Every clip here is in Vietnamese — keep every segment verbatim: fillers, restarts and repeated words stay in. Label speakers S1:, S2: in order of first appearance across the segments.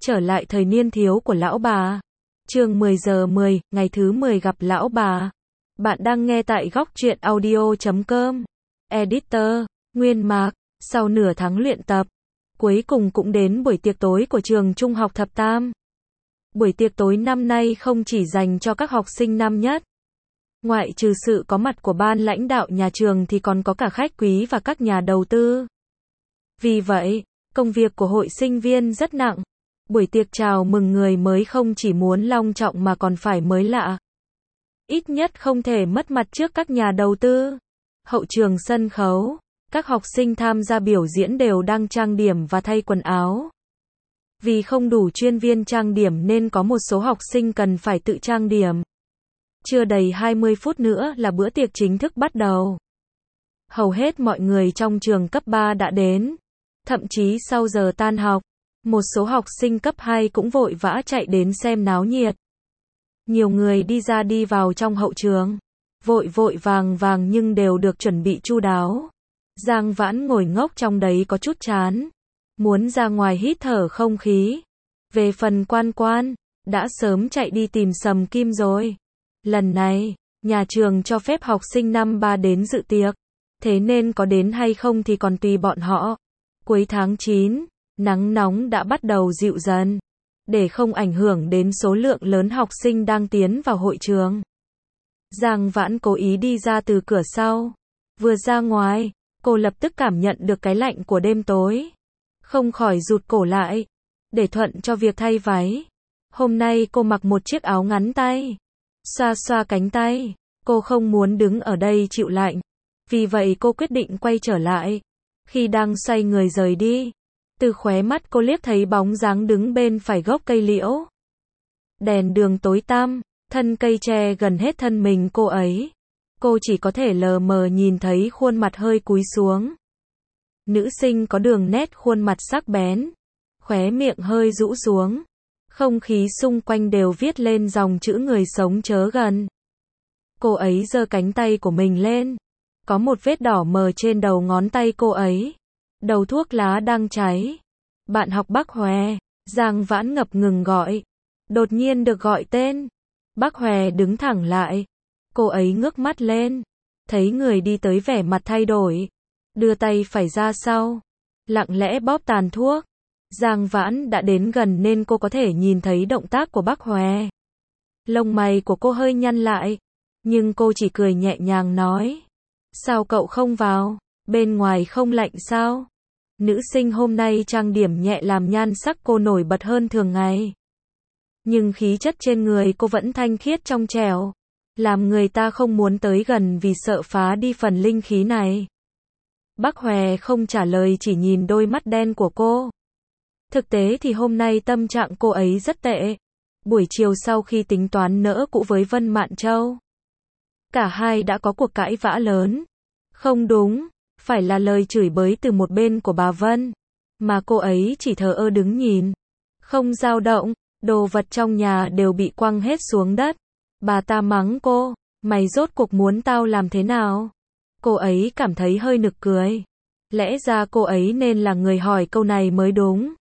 S1: Trở lại thời niên thiếu của lão bà. Chương mười giờ mười, ngày thứ mười gặp lão bà. Bạn đang nghe tại góc truyện audio chấm com. Editor, Nguyên Mạc. Sau nửa tháng luyện tập, cuối cùng cũng đến buổi tiệc tối của trường trung học thập tam. Buổi tiệc tối năm nay không chỉ dành cho các học sinh năm nhất. Ngoại trừ sự có mặt của ban lãnh đạo nhà trường thì còn có cả khách quý và các nhà đầu tư. Vì vậy, công việc của hội sinh viên rất nặng. Buổi tiệc chào mừng người mới không chỉ muốn long trọng mà còn phải mới lạ. Ít nhất không thể mất mặt trước các nhà đầu tư. Hậu trường sân khấu, các học sinh tham gia biểu diễn đều đang trang điểm và thay quần áo. Vì không đủ chuyên viên trang điểm nên có một số học sinh cần phải tự trang điểm. Chưa đầy hai mươi phút nữa là bữa tiệc chính thức bắt đầu. Hầu hết mọi người trong trường cấp ba đã đến. Thậm chí sau giờ tan học, một số học sinh cấp hai cũng vội vã chạy đến xem náo nhiệt. Nhiều người đi ra đi vào trong hậu trường, vội vội vàng vàng nhưng đều được chuẩn bị chu đáo. Giang Vãn ngồi ngốc trong đấy có chút chán, muốn ra ngoài hít thở không khí. Về phần Quan Quan, đã sớm chạy đi tìm Sầm Kim rồi. Lần này, nhà trường cho phép học sinh năm ba đến dự tiệc, thế nên có đến hay không thì còn tùy bọn họ. Cuối tháng chín, nắng nóng đã bắt đầu dịu dần, để không ảnh hưởng đến số lượng lớn học sinh đang tiến vào hội trường. Giang Vãn cố ý đi ra từ cửa sau. Vừa ra ngoài, cô lập tức cảm nhận được cái lạnh của đêm tối. Không khỏi rụt cổ lại, để thuận cho việc thay váy. Hôm nay cô mặc một chiếc áo ngắn tay. Xoa xoa cánh tay, cô không muốn đứng ở đây chịu lạnh. Vì vậy cô quyết định quay trở lại. Khi đang xoay người rời đi, từ khóe mắt cô liếc thấy bóng dáng đứng bên phải gốc cây liễu. Đèn đường tối tăm, thân cây che gần hết thân mình cô ấy. Cô chỉ có thể lờ mờ nhìn thấy khuôn mặt hơi cúi xuống. Nữ sinh có đường nét khuôn mặt sắc bén, khóe miệng hơi rũ xuống. Không khí xung quanh đều viết lên dòng chữ người sống chớ gần. Cô ấy giơ cánh tay của mình lên. Có một vết đỏ mờ trên đầu ngón tay cô ấy. Đầu thuốc lá đang cháy. Bạn học Bắc Hòe. Giang Vãn ngập ngừng gọi. Đột nhiên được gọi tên. Bắc Hòe đứng thẳng lại. Cô ấy ngước mắt lên. Thấy người đi tới vẻ mặt thay đổi. Đưa tay phải ra sau. Lặng lẽ bóp tàn thuốc. Giang Vãn đã đến gần nên cô có thể nhìn thấy động tác của Bắc Hòe. Lông mày của cô hơi nhăn lại. Nhưng cô chỉ cười nhẹ nhàng nói. Sao cậu không vào? Bên ngoài không lạnh sao? Nữ sinh hôm nay trang điểm nhẹ làm nhan sắc cô nổi bật hơn thường ngày. Nhưng khí chất trên người cô vẫn thanh khiết trong trẻo. Làm người ta không muốn tới gần vì sợ phá đi phần linh khí này. Bắc Hòe không trả lời chỉ nhìn đôi mắt đen của cô. Thực tế thì hôm nay tâm trạng cô ấy rất tệ. Buổi chiều sau khi tính toán nỡ cũ với Vân Mạn Châu, cả hai đã có cuộc cãi vã lớn. Không đúng, phải là lời chửi bới từ một bên của bà Vân. Mà cô ấy chỉ thờ ơ đứng nhìn. Không dao động, đồ vật trong nhà đều bị quăng hết xuống đất. Bà ta mắng cô, mày rốt cuộc muốn tao làm thế nào? Cô ấy cảm thấy hơi nực cười. Lẽ ra cô ấy nên là người hỏi câu này mới đúng.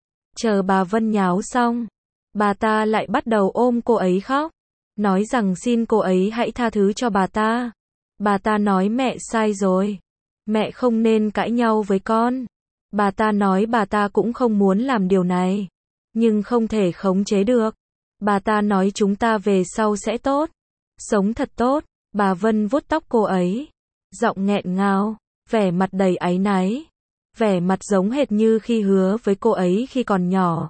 S1: Chờ bà Vân nháo xong, bà ta lại bắt đầu ôm cô ấy khóc. Nói rằng xin cô ấy hãy tha thứ cho bà ta. Bà ta nói mẹ sai rồi. Mẹ không nên cãi nhau với con. Bà ta nói bà ta cũng không muốn làm điều này. Nhưng không thể khống chế được. Bà ta nói chúng ta về sau sẽ tốt. Sống thật tốt. Bà Vân vuốt tóc cô ấy. Giọng nghẹn ngào. Vẻ mặt đầy áy náy. Vẻ mặt giống hệt như khi hứa với cô ấy khi còn nhỏ.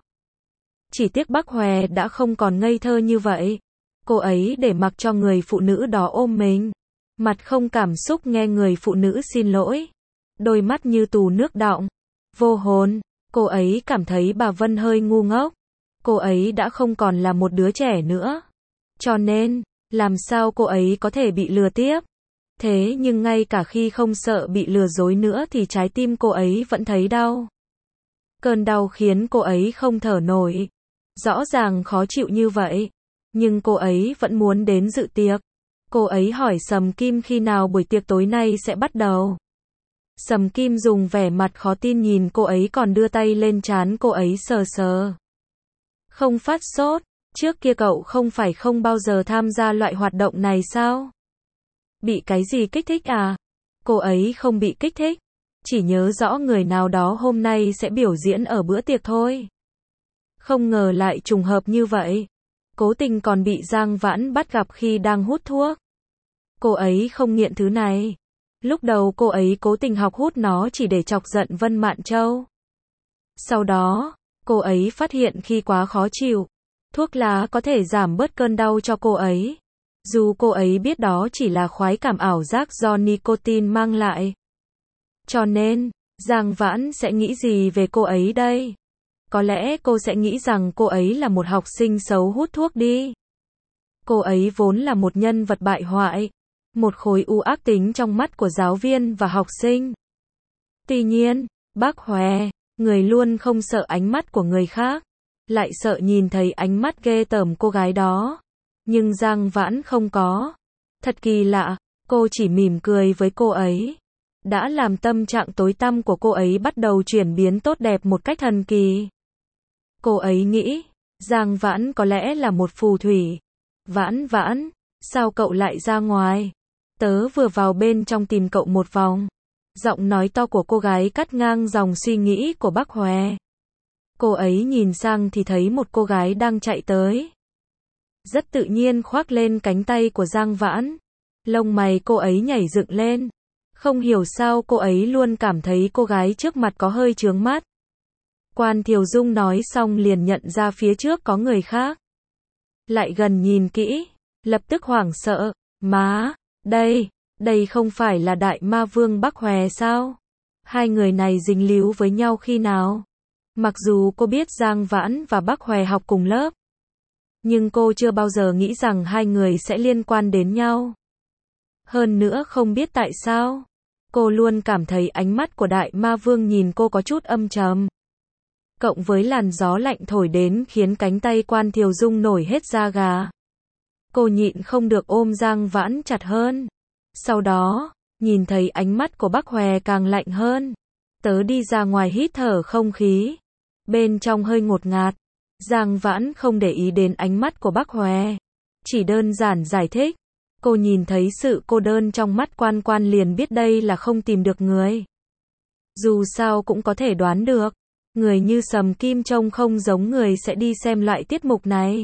S1: Chỉ tiếc Bắc Hòe đã không còn ngây thơ như vậy. Cô ấy để mặc cho người phụ nữ đó ôm mình. Mặt không cảm xúc nghe người phụ nữ xin lỗi. Đôi mắt như tù nước đọng. Vô hồn. Cô ấy cảm thấy bà Vân hơi ngu ngốc. Cô ấy đã không còn là một đứa trẻ nữa. Cho nên, làm sao cô ấy có thể bị lừa tiếp? Thế nhưng ngay cả khi không sợ bị lừa dối nữa thì trái tim cô ấy vẫn thấy đau. Cơn đau khiến cô ấy không thở nổi. Rõ ràng khó chịu như vậy. Nhưng cô ấy vẫn muốn đến dự tiệc. Cô ấy hỏi Sầm Kim khi nào buổi tiệc tối nay sẽ bắt đầu. Sầm Kim dùng vẻ mặt khó tin nhìn cô ấy còn đưa tay lên trán cô ấy sờ sờ. Không phát sốt, trước kia cậu không phải không bao giờ tham gia loại hoạt động này sao? Bị cái gì kích thích à? Cô ấy không bị kích thích, chỉ nhớ rõ người nào đó hôm nay sẽ biểu diễn ở bữa tiệc thôi. Không ngờ lại trùng hợp như vậy. Cố tình còn bị Giang Vãn bắt gặp khi đang hút thuốc. Cô ấy không nghiện thứ này. Lúc đầu cô ấy cố tình học hút nó chỉ để chọc giận Vân Mạn Châu. Sau đó, cô ấy phát hiện khi quá khó chịu, thuốc lá có thể giảm bớt cơn đau cho cô ấy. Dù cô ấy biết đó chỉ là khoái cảm ảo giác do nicotine mang lại. Cho nên, Giang Vãn sẽ nghĩ gì về cô ấy đây? Có lẽ cô sẽ nghĩ rằng cô ấy là một học sinh xấu hút thuốc đi. Cô ấy vốn là một nhân vật bại hoại, một khối u ác tính trong mắt của giáo viên và học sinh. Tuy nhiên, bác Hòe, người luôn không sợ ánh mắt của người khác, lại sợ nhìn thấy ánh mắt ghê tởm cô gái đó. Nhưng Giang Vãn không có. Thật kỳ lạ, cô chỉ mỉm cười với cô ấy. Đã làm tâm trạng tối tăm của cô ấy bắt đầu chuyển biến tốt đẹp một cách thần kỳ. Cô ấy nghĩ, Giang Vãn có lẽ là một phù thủy. Vãn Vãn, sao cậu lại ra ngoài? Tớ vừa vào bên trong tìm cậu một vòng. Giọng nói to của cô gái cắt ngang dòng suy nghĩ của bác Hòe. Cô ấy nhìn sang thì thấy một cô gái đang chạy tới. Rất tự nhiên khoác lên cánh tay của Giang Vãn. Lông mày cô ấy nhảy dựng lên. Không hiểu sao cô ấy luôn cảm thấy cô gái trước mặt có hơi chướng mắt. Quan Thiều Dung nói xong liền nhận ra phía trước có người khác. Lại gần nhìn kỹ, lập tức hoảng sợ. Má, đây, đây không phải là Đại Ma Vương Bắc Hòe sao? Hai người này dính líu với nhau khi nào? Mặc dù cô biết Giang Vãn và Bắc Hòe học cùng lớp, nhưng cô chưa bao giờ nghĩ rằng hai người sẽ liên quan đến nhau. Hơn nữa không biết tại sao, cô luôn cảm thấy ánh mắt của Đại Ma Vương nhìn cô có chút âm trầm. Cộng với làn gió lạnh thổi đến khiến cánh tay Quan Thiều Dung nổi hết da gà. Cô nhịn không được ôm Giang Vãn chặt hơn. Sau đó, nhìn thấy ánh mắt của Bắc Hòe càng lạnh hơn. Tớ đi ra ngoài hít thở không khí. Bên trong hơi ngột ngạt. Giang Vãn không để ý đến ánh mắt của Bắc Hòe. Chỉ đơn giản giải thích. Cô nhìn thấy sự cô đơn trong mắt Quan Quan liền biết đây là không tìm được người. Dù sao cũng có thể đoán được. Người như Sầm Kim trông không giống người sẽ đi xem loại tiết mục này.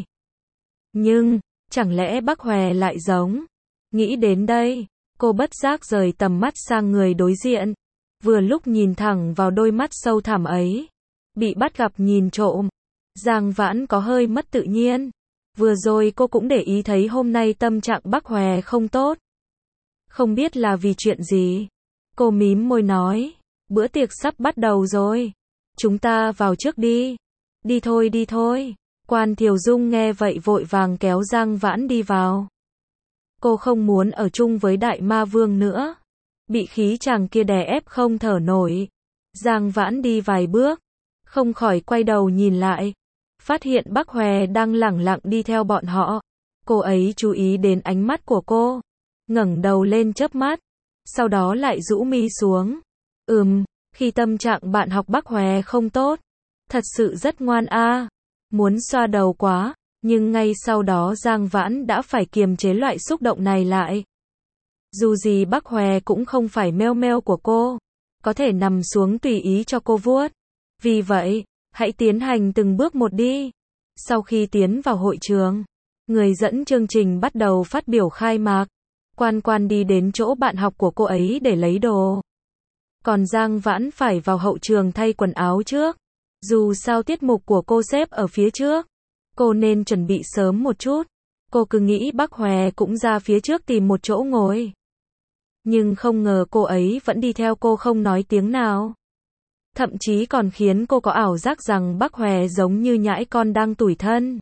S1: Nhưng, chẳng lẽ Bắc Hòe lại giống? Nghĩ đến đây, cô bất giác rời tầm mắt sang người đối diện. Vừa lúc nhìn thẳng vào đôi mắt sâu thẳm ấy. Bị bắt gặp nhìn trộm. Giang Vãn có hơi mất tự nhiên. Vừa rồi cô cũng để ý thấy hôm nay tâm trạng Bắc Hòe không tốt. Không biết là vì chuyện gì. Cô mím môi nói. Bữa tiệc sắp bắt đầu rồi. Chúng ta vào trước đi. Đi thôi đi thôi. Quan Thiều Dung nghe vậy vội vàng kéo Giang Vãn đi vào. Cô không muốn ở chung với Đại Ma Vương nữa. Bị khí chàng kia đè ép không thở nổi. Giang Vãn đi vài bước. Không khỏi quay đầu nhìn lại. Phát hiện Bắc Hòe đang lẳng lặng đi theo bọn họ. Cô ấy chú ý đến ánh mắt của cô. Ngẩng đầu lên chớp mắt. Sau đó lại rũ mi xuống. Ừm, khi tâm trạng bạn học Bắc Hòe không tốt. Thật sự rất ngoan a. À. Muốn xoa đầu quá. Nhưng ngay sau đó Giang Vãn đã phải kiềm chế loại xúc động này lại. Dù gì Bắc Hòe cũng không phải meo meo của cô. Có thể nằm xuống tùy ý cho cô vuốt. Vì vậy, hãy tiến hành từng bước một đi. Sau khi tiến vào hội trường, người dẫn chương trình bắt đầu phát biểu khai mạc. Quan Quan đi đến chỗ bạn học của cô ấy để lấy đồ. Còn Giang Vãn phải vào hậu trường thay quần áo trước. Dù sao tiết mục của cô xếp ở phía trước, cô nên chuẩn bị sớm một chút. Cô cứ nghĩ Bắc Hòe cũng ra phía trước tìm một chỗ ngồi. Nhưng không ngờ cô ấy vẫn đi theo cô không nói tiếng nào. Thậm chí còn khiến cô có ảo giác rằng Bắc Hòe giống như nhãi con đang tủi thân.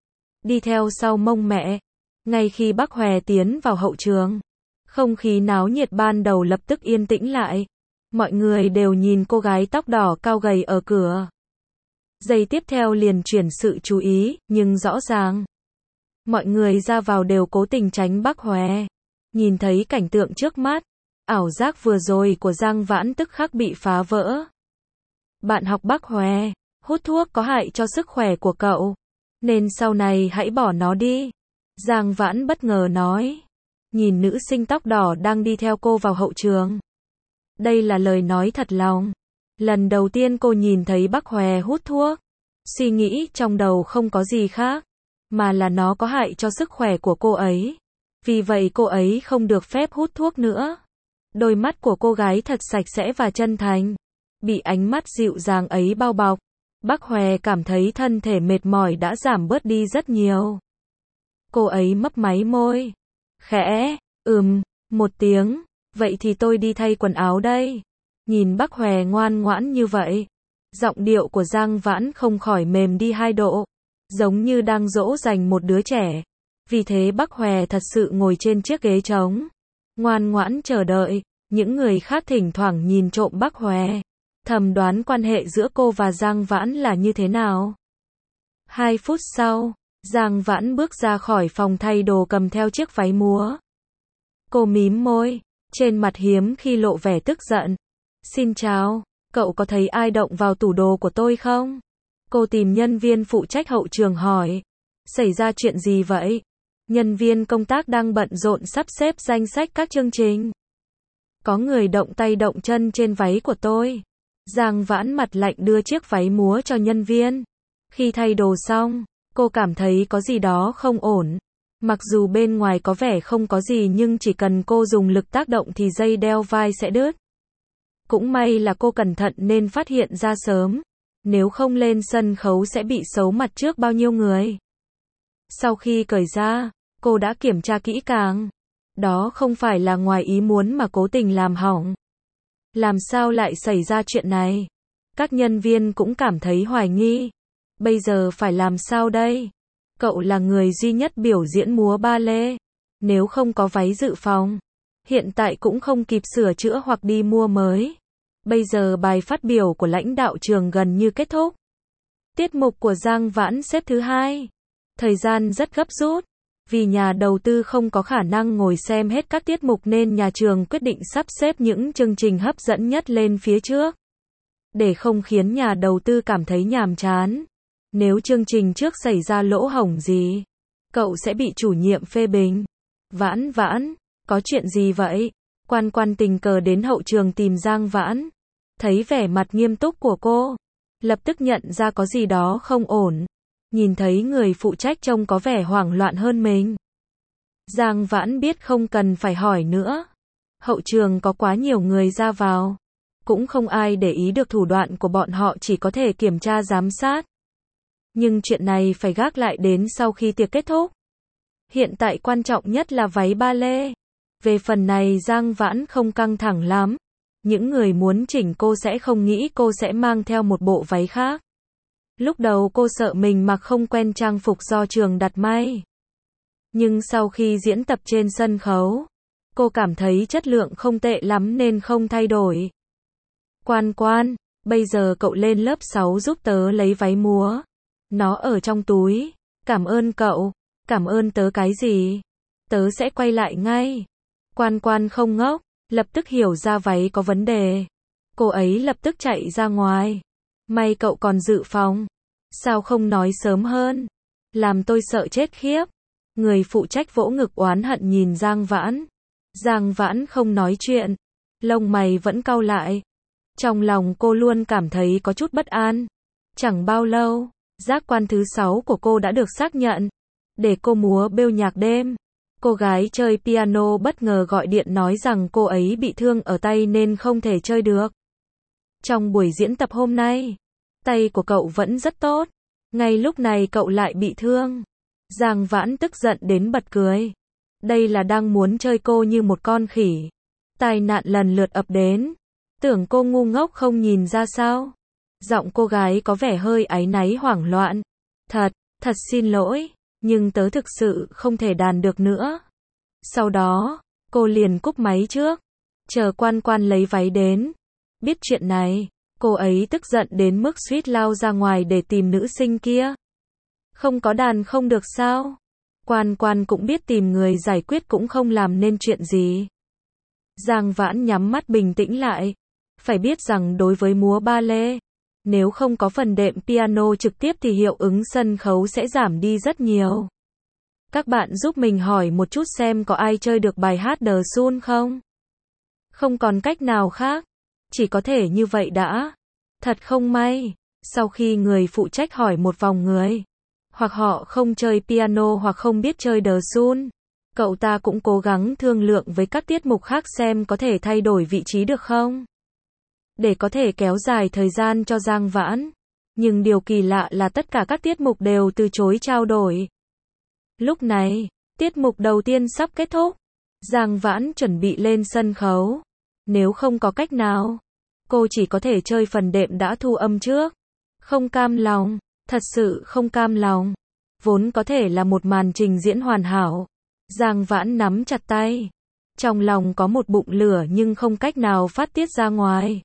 S1: Đi theo sau mông mẹ. Ngay khi Bắc Hòe tiến vào hậu trường, không khí náo nhiệt ban đầu lập tức yên tĩnh lại. Mọi người đều nhìn cô gái tóc đỏ cao gầy ở cửa. Giây tiếp theo liền chuyển sự chú ý, nhưng rõ ràng mọi người ra vào đều cố tình tránh Bắc Hòe. Nhìn thấy cảnh tượng trước mắt, ảo giác vừa rồi của Giang Vãn tức khắc bị phá vỡ. Bạn học Bắc Hòe, hút thuốc có hại cho sức khỏe của cậu. nên sau này hãy bỏ nó đi. Giang Vãn bất ngờ nói. Nhìn nữ sinh tóc đỏ đang đi theo cô vào hậu trường. Đây là lời nói thật lòng. Lần đầu tiên cô nhìn thấy Bắc Hòe hút thuốc. Suy nghĩ trong đầu không có gì khác, mà là nó có hại cho sức khỏe của cô ấy. Vì vậy cô ấy không được phép hút thuốc nữa. Đôi mắt của cô gái thật sạch sẽ và chân thành. Bị ánh mắt dịu dàng ấy bao bọc, Bắc Hòe cảm thấy thân thể mệt mỏi đã giảm bớt đi rất nhiều. Cô ấy mấp máy môi. Khẽ, ừm, một tiếng. Vậy thì tôi đi thay quần áo đây. Nhìn Bắc Hòe ngoan ngoãn như vậy, giọng điệu của Giang Vãn không khỏi mềm đi hai độ, giống như đang dỗ dành một đứa trẻ. Vì thế Bắc Hòe thật sự ngồi trên chiếc ghế trống, ngoan ngoãn chờ đợi. Những người khác thỉnh thoảng nhìn trộm Bắc Hòe, thầm đoán quan hệ giữa cô và Giang Vãn là như thế nào. Hai phút sau, Giang Vãn bước ra khỏi phòng thay đồ cầm theo chiếc váy múa. Cô mím môi, trên mặt hiếm khi lộ vẻ tức giận. Xin chào, cậu có thấy ai động vào tủ đồ của tôi không? Cô tìm nhân viên phụ trách hậu trường hỏi. Xảy ra chuyện gì vậy? Nhân viên công tác đang bận rộn sắp xếp danh sách các chương trình. Có người động tay động chân trên váy của tôi. Giang Vãn mặt lạnh đưa chiếc váy múa cho nhân viên. Khi thay đồ xong, cô cảm thấy có gì đó không ổn. Mặc dù bên ngoài có vẻ không có gì nhưng chỉ cần cô dùng lực tác động thì dây đeo vai sẽ đứt. Cũng may là cô cẩn thận nên phát hiện ra sớm. Nếu không lên sân khấu sẽ bị xấu mặt trước bao nhiêu người. Sau khi cởi ra, cô đã kiểm tra kỹ càng. Đó không phải là ngoài ý muốn mà cố tình làm hỏng. Làm sao lại xảy ra chuyện này? Các nhân viên cũng cảm thấy hoài nghi. Bây giờ phải làm sao đây? Cậu là người duy nhất biểu diễn múa ba lê. Nếu không có váy dự phòng, hiện tại cũng không kịp sửa chữa hoặc đi mua mới. Bây giờ bài phát biểu của lãnh đạo trường gần như kết thúc. Tiết mục của Giang Vãn xếp thứ hai. Thời gian rất gấp rút. Vì nhà đầu tư không có khả năng ngồi xem hết các tiết mục nên nhà trường quyết định sắp xếp những chương trình hấp dẫn nhất lên phía trước. Để không khiến nhà đầu tư cảm thấy nhàm chán. Nếu chương trình trước xảy ra lỗ hổng gì, cậu sẽ bị chủ nhiệm phê bình. Vãn Vãn, có chuyện gì vậy? Quan Quan tình cờ đến hậu trường tìm Giang Vãn. Thấy vẻ mặt nghiêm túc của cô, lập tức nhận ra có gì đó không ổn. Nhìn thấy người phụ trách trông có vẻ hoảng loạn hơn mình. Giang Vãn biết không cần phải hỏi nữa. Hậu trường có quá nhiều người ra vào. Cũng không ai để ý được thủ đoạn của bọn họ, chỉ có thể kiểm tra giám sát. Nhưng chuyện này phải gác lại đến sau khi tiệc kết thúc. Hiện tại quan trọng nhất là váy ba lê. Về phần này Giang Vãn không căng thẳng lắm. Những người muốn chỉnh cô sẽ không nghĩ cô sẽ mang theo một bộ váy khác. Lúc đầu cô sợ mình mặc không quen trang phục do trường đặt may. Nhưng sau khi diễn tập trên sân khấu, cô cảm thấy chất lượng không tệ lắm nên không thay đổi. Quan Quan, bây giờ cậu lên lớp sáu giúp tớ lấy váy múa. Nó ở trong túi. Cảm ơn cậu. Cảm ơn tớ cái gì? Tớ sẽ quay lại ngay. Quan Quan không ngốc, lập tức hiểu ra váy có vấn đề. Cô ấy lập tức chạy ra ngoài. May cậu còn dự phòng. Sao không nói sớm hơn? Làm tôi sợ chết khiếp. Người phụ trách vỗ ngực oán hận nhìn Giang Vãn. Giang Vãn không nói chuyện. Lông mày vẫn cau lại. Trong lòng cô luôn cảm thấy có chút bất an. Chẳng bao lâu, giác quan thứ sáu của cô đã được xác nhận. Để cô múa bêu nhạc đêm. Cô gái chơi piano bất ngờ gọi điện nói rằng cô ấy bị thương ở tay nên không thể chơi được. Trong buổi diễn tập hôm nay, tay của cậu vẫn rất tốt. Ngay lúc này cậu lại bị thương. Giang Vãn tức giận đến bật cười. Đây là đang muốn chơi cô như một con khỉ. Tai nạn lần lượt ập đến. Tưởng cô ngu ngốc không nhìn ra sao? Giọng cô gái có vẻ hơi áy náy hoảng loạn. Thật, thật xin lỗi, nhưng tớ thực sự không thể đàn được nữa. Sau đó, cô liền cúp máy trước. Chờ Quan Quan lấy váy đến. Biết chuyện này, cô ấy tức giận đến mức suýt lao ra ngoài để tìm nữ sinh kia. Không có đàn không được sao? Quan Quan cũng biết tìm người giải quyết cũng không làm nên chuyện gì. Giang Vãn nhắm mắt bình tĩnh lại. Phải biết rằng đối với múa ba lê, Nếu không có phần đệm piano trực tiếp thì hiệu ứng sân khấu sẽ giảm đi rất nhiều. Các bạn giúp mình hỏi một chút xem có ai chơi được bài hát The Sun không? Không còn cách nào khác. Chỉ có thể như vậy đã. Thật không may. Sau khi người phụ trách hỏi một vòng người, hoặc họ không chơi piano hoặc không biết chơi The Sun, cậu ta cũng cố gắng thương lượng với các tiết mục khác xem có thể thay đổi vị trí được không, để có thể kéo dài thời gian cho Giang Vãn. Nhưng điều kỳ lạ là tất cả các tiết mục đều từ chối trao đổi. Lúc này, tiết mục đầu tiên sắp kết thúc. Giang Vãn chuẩn bị lên sân khấu. Nếu không có cách nào, cô chỉ có thể chơi phần đệm đã thu âm trước. Không cam lòng, thật sự không cam lòng. Vốn có thể là một màn trình diễn hoàn hảo. Giang Vãn nắm chặt tay. Trong lòng có một bụng lửa nhưng không cách nào phát tiết ra ngoài.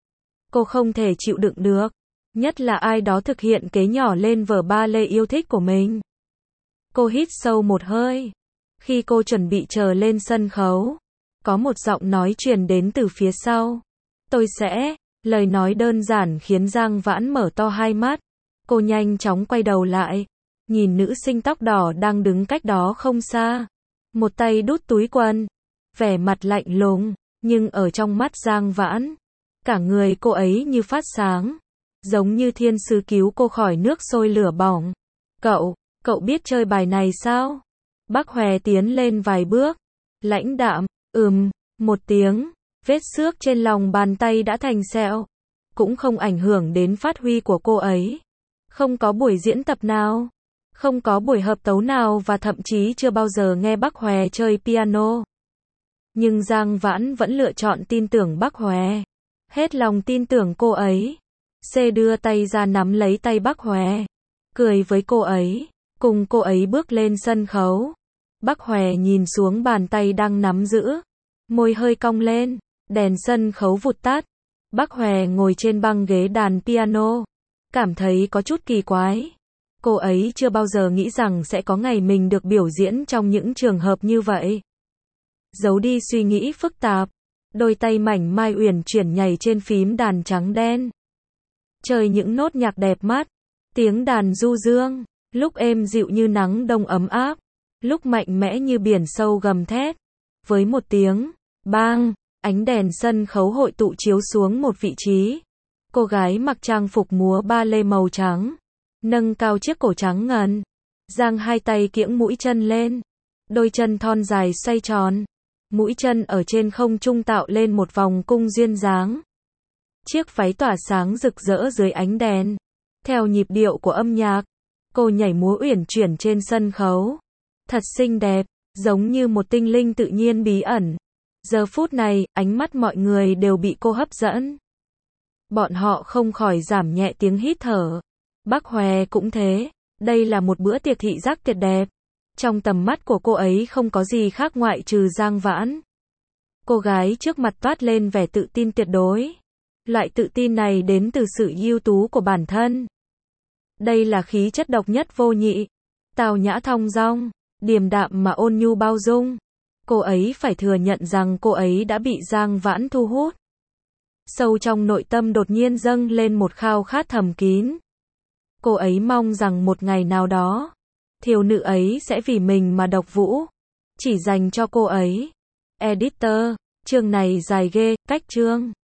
S1: Cô không thể chịu đựng được. Nhất là ai đó thực hiện kế nhỏ lên vở ba lê yêu thích của mình. Cô hít sâu một hơi. Khi cô chuẩn bị chờ lên sân khấu, có một giọng nói truyền đến từ phía sau. Tôi sẽ... Lời nói đơn giản khiến Giang Vãn mở to hai mắt. Cô nhanh chóng quay đầu lại. Nhìn nữ sinh tóc đỏ đang đứng cách đó không xa. Một tay đút túi quần. Vẻ mặt lạnh lùng. Nhưng ở trong mắt Giang Vãn, cả người cô ấy như phát sáng. Giống như thiên sứ cứu cô khỏi nước sôi lửa bỏng. Cậu, cậu biết chơi bài này sao? Bác Hòe tiến lên vài bước. Lãnh đạm, ừm, một tiếng. Vết xước trên lòng bàn tay đã thành sẹo. Cũng không ảnh hưởng đến phát huy của cô ấy. Không có buổi diễn tập nào. Không có buổi hợp tấu nào và thậm chí chưa bao giờ nghe bác Hòe chơi piano. Nhưng Giang Vãn vẫn lựa chọn tin tưởng bác Hòe. Hết lòng tin tưởng cô ấy. C đưa tay ra nắm lấy tay bác Hòe. Cười với cô ấy. Cùng cô ấy bước lên sân khấu. Bác Hòe nhìn xuống bàn tay đang nắm giữ. Môi hơi cong lên. Đèn sân khấu vụt tắt. Bác Hòe ngồi trên băng ghế đàn piano. Cảm thấy có chút kỳ quái. Cô ấy chưa bao giờ nghĩ rằng sẽ có ngày mình được biểu diễn trong những trường hợp như vậy. Giấu đi suy nghĩ phức tạp. Đôi tay mảnh mai uyển chuyển nhảy trên phím đàn trắng đen. Chơi những nốt nhạc đẹp mắt. Tiếng đàn du dương. Lúc êm dịu như nắng đông ấm áp. Lúc mạnh mẽ như biển sâu gầm thét. Với một tiếng bang, ánh đèn sân khấu hội tụ chiếu xuống một vị trí. Cô gái mặc trang phục múa ba lê màu trắng, nâng cao chiếc cổ trắng ngần, giang hai tay kiễng mũi chân lên, đôi chân thon dài xoay tròn, mũi chân ở trên không trung tạo lên một vòng cung duyên dáng. Chiếc váy tỏa sáng rực rỡ dưới ánh đèn. Theo nhịp điệu của âm nhạc, cô nhảy múa uyển chuyển trên sân khấu. Thật xinh đẹp, giống như một tinh linh tự nhiên bí ẩn. Giờ phút này, ánh mắt mọi người đều bị cô hấp dẫn. Bọn họ không khỏi giảm nhẹ tiếng hít thở. Bác Hòe cũng thế. Đây là một bữa tiệc thị giác tuyệt đẹp. Trong tầm mắt của cô ấy không có gì khác ngoại trừ Giang Vãn. Cô gái trước mặt toát lên vẻ tự tin tuyệt đối. Loại tự tin này đến từ sự ưu tú của bản thân. Đây là khí chất độc nhất vô nhị. Tào nhã thong dong, điềm đạm mà ôn nhu bao dung. Cô ấy phải thừa nhận rằng cô ấy đã bị Giang Vãn thu hút. Sâu trong nội tâm đột nhiên dâng lên một khao khát thầm kín. Cô ấy mong rằng một ngày nào đó, thiếu nữ ấy sẽ vì mình mà độc vũ. Chỉ dành cho cô ấy. Editor, chương này dài ghê, cách chương.